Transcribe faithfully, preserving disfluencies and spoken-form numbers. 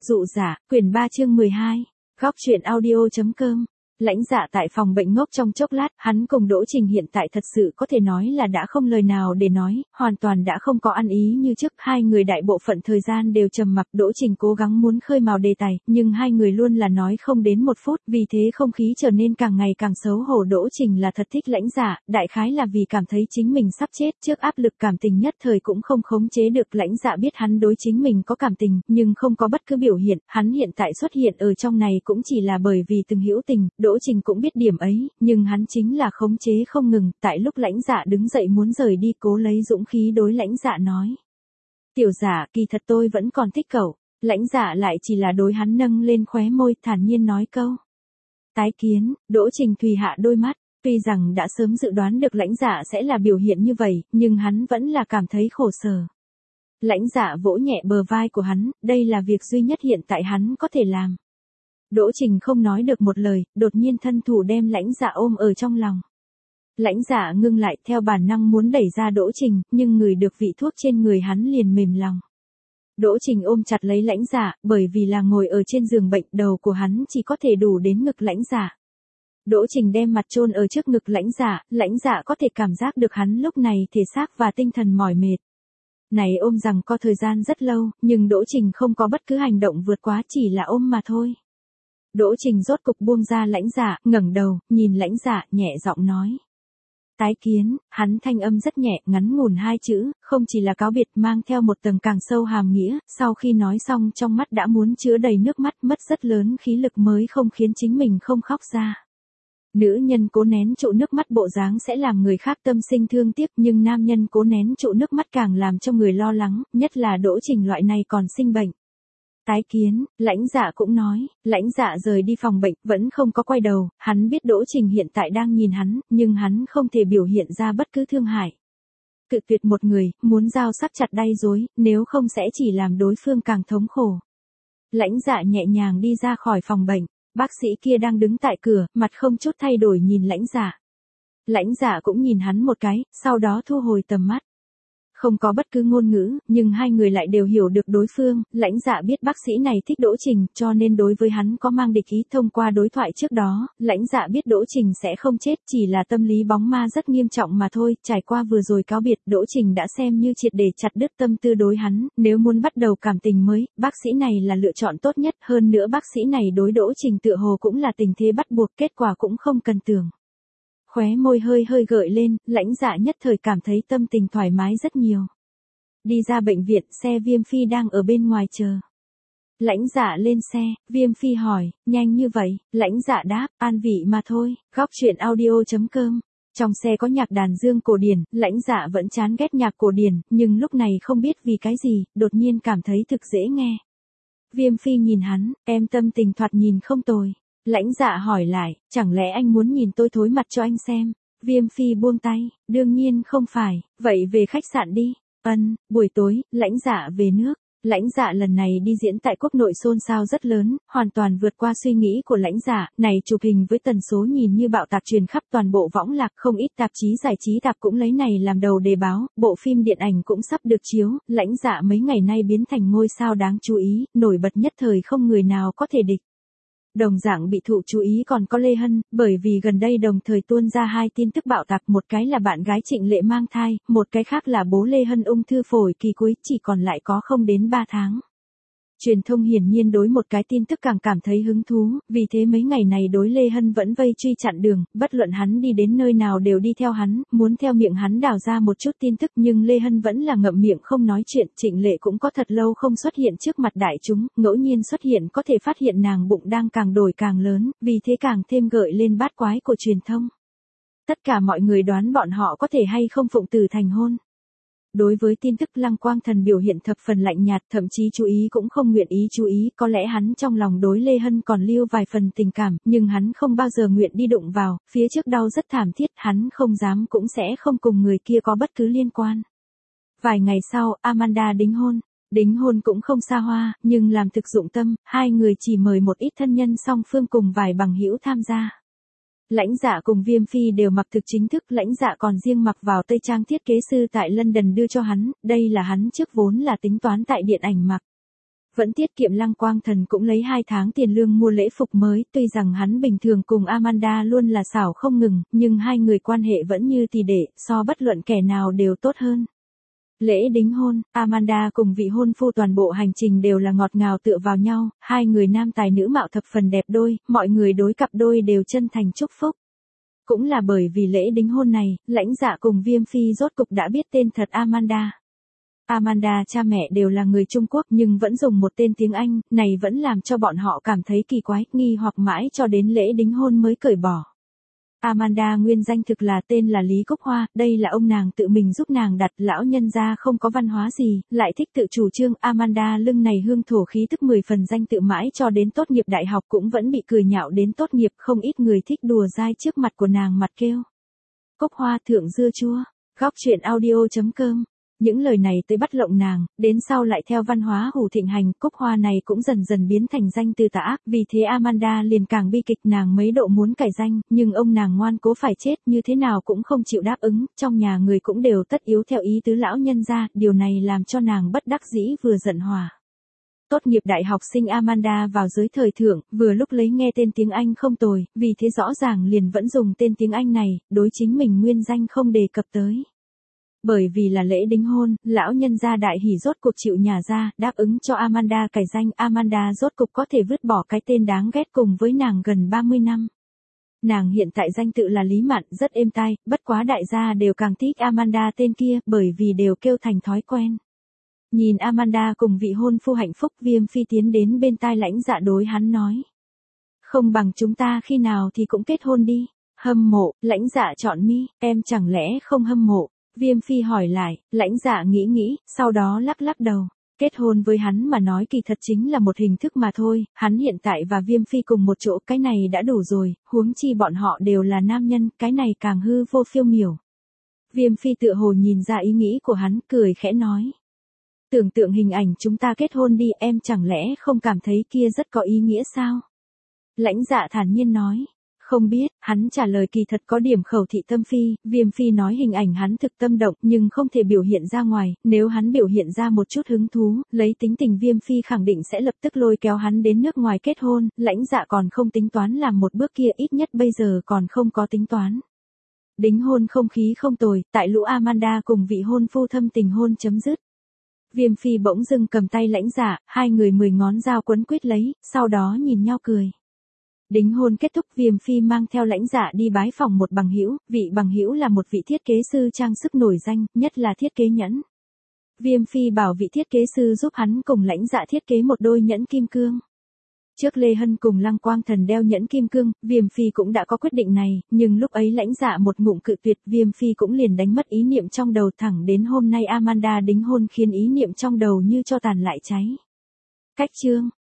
Dụ giả, quyển ba chương mười hai, góc truyện audio.com. Lãnh Dạ tại phòng bệnh ngốc trong chốc lát, hắn cùng Đỗ Trình hiện tại thật sự có thể nói là đã không lời nào để nói, hoàn toàn đã không có ăn ý như trước, hai người đại bộ phận thời gian đều trầm mặc, Đỗ Trình cố gắng muốn khơi mào đề tài, nhưng hai người luôn là nói không đến một phút, vì thế không khí trở nên càng ngày càng xấu hổ. Đỗ Trình là thật thích Lãnh Dạ, đại khái là vì cảm thấy chính mình sắp chết, trước áp lực cảm tình nhất thời cũng không khống chế được. Lãnh Dạ biết hắn đối chính mình có cảm tình, nhưng không có bất cứ biểu hiện, hắn hiện tại xuất hiện ở trong này cũng chỉ là bởi vì từng hữu tình. Đỗ Trình cũng biết điểm ấy, nhưng hắn chính là khống chế không ngừng, tại lúc Lãnh Dạ đứng dậy muốn rời đi, cố lấy dũng khí đối Lãnh Dạ nói. Tiểu Dạ, kỳ thật tôi vẫn còn thích cậu. Lãnh Dạ lại chỉ là đối hắn nâng lên khóe môi, thản nhiên nói câu. Tái kiến. Đỗ Trình thùy hạ đôi mắt, tuy rằng đã sớm dự đoán được Lãnh Dạ sẽ là biểu hiện như vậy, nhưng hắn vẫn là cảm thấy khổ sở. Lãnh Dạ vỗ nhẹ bờ vai của hắn, đây là việc duy nhất hiện tại hắn có thể làm. Đỗ Trình không nói được một lời, đột nhiên thân thủ đem Lãnh Dạ ôm ở trong lòng. Lãnh Dạ ngưng lại, theo bản năng muốn đẩy ra Đỗ Trình, nhưng ngửi được vị thuốc trên người hắn liền mềm lòng. Đỗ Trình ôm chặt lấy Lãnh Dạ, bởi vì là ngồi ở trên giường bệnh, đầu của hắn chỉ có thể đủ đến ngực Lãnh Dạ. Đỗ Trình đem mặt chôn ở trước ngực Lãnh Dạ, Lãnh Dạ có thể cảm giác được hắn lúc này thể xác và tinh thần mỏi mệt. Này ôm rằng có thời gian rất lâu, nhưng Đỗ Trình không có bất cứ hành động vượt quá, chỉ là ôm mà thôi. Đỗ Trình rốt cục buông ra Lãnh Dạ, ngẩng đầu, nhìn Lãnh Dạ, nhẹ giọng nói. Tái kiến. Hắn thanh âm rất nhẹ, ngắn ngủn hai chữ, không chỉ là cáo biệt, mang theo một tầng càng sâu hàm nghĩa, sau khi nói xong trong mắt đã muốn chứa đầy nước mắt, mất rất lớn khí lực mới không khiến chính mình không khóc ra. Nữ nhân cố nén trụ nước mắt bộ dáng sẽ làm người khác tâm sinh thương tiếc, nhưng nam nhân cố nén trụ nước mắt càng làm cho người lo lắng, nhất là Đỗ Trình loại này còn sinh bệnh. Tái kiến. Lãnh Dạ cũng nói. Lãnh Dạ rời đi phòng bệnh, vẫn không có quay đầu, hắn biết Đỗ Trình hiện tại đang nhìn hắn, nhưng hắn không thể biểu hiện ra bất cứ thương hại. Cự tuyệt một người, muốn dao sắc chặt đay dối, nếu không sẽ chỉ làm đối phương càng thống khổ. Lãnh Dạ nhẹ nhàng đi ra khỏi phòng bệnh, bác sĩ kia đang đứng tại cửa, mặt không chút thay đổi nhìn Lãnh Dạ. Lãnh Dạ cũng nhìn hắn một cái, sau đó thu hồi tầm mắt. Không có bất cứ ngôn ngữ, nhưng hai người lại đều hiểu được đối phương. Lãnh Dạ biết bác sĩ này thích Đỗ Trình, cho nên đối với hắn có mang địch ý. Thông qua đối thoại trước đó, Lãnh Dạ biết Đỗ Trình sẽ không chết, chỉ là tâm lý bóng ma rất nghiêm trọng mà thôi. Trải qua vừa rồi cáo biệt, Đỗ Trình đã xem như triệt để chặt đứt tâm tư đối hắn, nếu muốn bắt đầu cảm tình mới, bác sĩ này là lựa chọn tốt nhất. Hơn nữa bác sĩ này đối Đỗ Trình tựa hồ cũng là tình thế bắt buộc, kết quả cũng không cần tưởng. Khóe môi hơi hơi gợi lên, Lãnh Dạ nhất thời cảm thấy tâm tình thoải mái rất nhiều. Đi ra bệnh viện, xe Viêm Phi đang ở bên ngoài chờ. Lãnh Dạ lên xe, Viêm Phi hỏi, nhanh như vậy? Lãnh Dạ đáp, an vị mà thôi. Góc truyện audio.com. Trong xe có nhạc đàn dương cổ điển, Lãnh Dạ vẫn chán ghét nhạc cổ điển, nhưng lúc này không biết vì cái gì, đột nhiên cảm thấy thực dễ nghe. Viêm Phi nhìn hắn, em tâm tình thoạt nhìn không tồi. Lãnh Dạ hỏi lại, chẳng lẽ anh muốn nhìn tôi thối mặt cho anh xem? Viêm Phi buông tay, đương nhiên không phải, vậy về khách sạn đi. Ân. Buổi tối, Lãnh Dạ về nước. Lãnh Dạ lần này đi diễn tại quốc nội xôn xao rất lớn, hoàn toàn vượt qua suy nghĩ của Lãnh Dạ, này chụp hình với tần số nhìn như bạo tạc truyền khắp toàn bộ võng lạc, không ít tạp chí giải trí tạp cũng lấy này làm đầu đề báo, bộ phim điện ảnh cũng sắp được chiếu. Lãnh Dạ mấy ngày nay biến thành ngôi sao đáng chú ý, nổi bật nhất thời không người nào có thể địch. Đồng dạng bị thụ chú ý còn có Lê Hân, bởi vì gần đây đồng thời tuôn ra hai tin tức bạo tạc, một cái là bạn gái Trịnh Lệ mang thai, một cái khác là bố Lê Hân ung thư phổi kỳ cuối, chỉ còn lại có không đến ba tháng. Truyền thông hiển nhiên đối một cái tin tức càng cảm thấy hứng thú, vì thế mấy ngày này đối Lê Hân vẫn vây truy chặn đường, bất luận hắn đi đến nơi nào đều đi theo hắn, muốn theo miệng hắn đào ra một chút tin tức, nhưng Lê Hân vẫn là ngậm miệng không nói chuyện. Trịnh Lệ cũng có thật lâu không xuất hiện trước mặt đại chúng, ngẫu nhiên xuất hiện có thể phát hiện nàng bụng đang càng đổi càng lớn, vì thế càng thêm gợi lên bát quái của truyền thông. Tất cả mọi người đoán bọn họ có thể hay không phụng tử thành hôn. Đối với tin tức Lăng Quang Thần biểu hiện thập phần lạnh nhạt, thậm chí chú ý cũng không nguyện ý chú ý, có lẽ hắn trong lòng đối Lê Hân còn lưu vài phần tình cảm, nhưng hắn không bao giờ nguyện đi đụng vào, phía trước đau rất thảm thiết, hắn không dám cũng sẽ không cùng người kia có bất cứ liên quan. Vài ngày sau, Amanda đính hôn. Đính hôn cũng không xa hoa, nhưng làm thực dụng tâm, hai người chỉ mời một ít thân nhân song phương cùng vài bằng hữu tham gia. Lãnh Dạ cùng Viêm Phi đều mặc thực chính thức, Lãnh Dạ còn riêng mặc vào tây trang thiết kế sư tại London đưa cho hắn, đây là hắn trước vốn là tính toán tại điện ảnh mặc. Vẫn tiết kiệm Lăng Quang Thần cũng lấy hai tháng tiền lương mua lễ phục mới, tuy rằng hắn bình thường cùng Amanda luôn là xảo không ngừng, nhưng hai người quan hệ vẫn như tỷ đệ, so bất luận kẻ nào đều tốt hơn. Lễ đính hôn, Amanda cùng vị hôn phu toàn bộ hành trình đều là ngọt ngào tựa vào nhau, hai người nam tài nữ mạo thập phần đẹp đôi, mọi người đối cặp đôi đều chân thành chúc phúc. Cũng là bởi vì lễ đính hôn này, Lãnh Dạ cùng Viêm Phi rốt cục đã biết tên thật Amanda. Amanda cha mẹ đều là người Trung Quốc nhưng vẫn dùng một tên tiếng Anh, này vẫn làm cho bọn họ cảm thấy kỳ quái, nghi hoặc mãi cho đến lễ đính hôn mới cởi bỏ. Amanda nguyên danh thực là tên là Lý Cúc Hoa, đây là ông nàng tự mình giúp nàng đặt, lão nhân gia không có văn hóa gì, lại thích tự chủ trương. Amanda lưng này hương thổ khí tức mười phần danh tự mãi cho đến tốt nghiệp đại học cũng vẫn bị cười nhạo đến tốt nghiệp, không ít người thích đùa dai trước mặt của nàng mặt kêu. Cúc Hoa thượng dưa chua, góc truyện audio chấm com. Những lời này tới bắt lộng nàng, đến sau lại theo văn hóa hủ thịnh hành, Cúc Hoa này cũng dần dần biến thành danh từ tà ác, vì thế Amanda liền càng bi kịch, nàng mấy độ muốn cải danh, nhưng ông nàng ngoan cố phải chết, như thế nào cũng không chịu đáp ứng, trong nhà người cũng đều tất yếu theo ý tứ lão nhân gia, điều này làm cho nàng bất đắc dĩ vừa giận hòa. Tốt nghiệp đại học sinh Amanda vào giới thời thượng, vừa lúc lấy nghe tên tiếng Anh không tồi, vì thế rõ ràng liền vẫn dùng tên tiếng Anh này, đối chính mình nguyên danh không đề cập tới. Bởi vì là lễ đính hôn, lão nhân gia đại hỉ rốt cuộc chịu nhà ra, đáp ứng cho Amanda cải danh, Amanda rốt cục có thể vứt bỏ cái tên đáng ghét cùng với nàng gần ba mươi năm. Nàng hiện tại danh tự là Lý Mạn, rất êm tai, bất quá đại gia đều càng thích Amanda tên kia, bởi vì đều kêu thành thói quen. Nhìn Amanda cùng vị hôn phu hạnh phúc, Viêm Phi tiến đến bên tai Lãnh Dạ đối hắn nói. Không bằng chúng ta khi nào thì cũng kết hôn đi. Hâm mộ, Lãnh Dạ chọn mi, em chẳng lẽ không hâm mộ? Viêm Phi hỏi lại, Lãnh Dạ nghĩ nghĩ, sau đó lắc lắc đầu. Kết hôn với hắn mà nói kỳ thật chính là một hình thức mà thôi, hắn hiện tại và Viêm Phi cùng một chỗ, cái này đã đủ rồi, huống chi bọn họ đều là nam nhân, cái này càng hư vô phiêu miểu. Viêm Phi tựa hồ nhìn ra ý nghĩ của hắn, cười khẽ nói. Tưởng tượng hình ảnh chúng ta kết hôn đi, em chẳng lẽ không cảm thấy kia rất có ý nghĩa sao? Lãnh Dạ thản nhiên nói. Không biết, hắn trả lời kỳ thật có điểm khẩu thị tâm phi, Viêm Phi nói hình ảnh hắn thực tâm động nhưng không thể biểu hiện ra ngoài, nếu hắn biểu hiện ra một chút hứng thú, lấy tính tình Viêm Phi khẳng định sẽ lập tức lôi kéo hắn đến nước ngoài kết hôn, Lãnh Dạ còn không tính toán làm một bước kia, ít nhất bây giờ còn không có tính toán. Đính hôn không khí không tồi, tại lũ Amanda cùng vị hôn phu thâm tình hôn chấm dứt. Viêm Phi bỗng dưng cầm tay Lãnh Dạ, hai người mười ngón dao quấn quýt lấy, sau đó nhìn nhau cười. Đính hôn kết thúc, Viêm Phi mang theo Lãnh Dạ đi bái phòng một bằng hữu, vị bằng hữu là một vị thiết kế sư trang sức nổi danh, nhất là thiết kế nhẫn. Viêm Phi bảo vị thiết kế sư giúp hắn cùng Lãnh Dạ thiết kế một đôi nhẫn kim cương. Trước Lê Hân cùng Lăng Quang Thần đeo nhẫn kim cương, Viêm Phi cũng đã có quyết định này, nhưng lúc ấy Lãnh Dạ một ngụm cự tuyệt, Viêm Phi cũng liền đánh mất ý niệm trong đầu, thẳng đến hôm nay Amanda đính hôn khiến ý niệm trong đầu như cho tàn lại cháy. Cách chương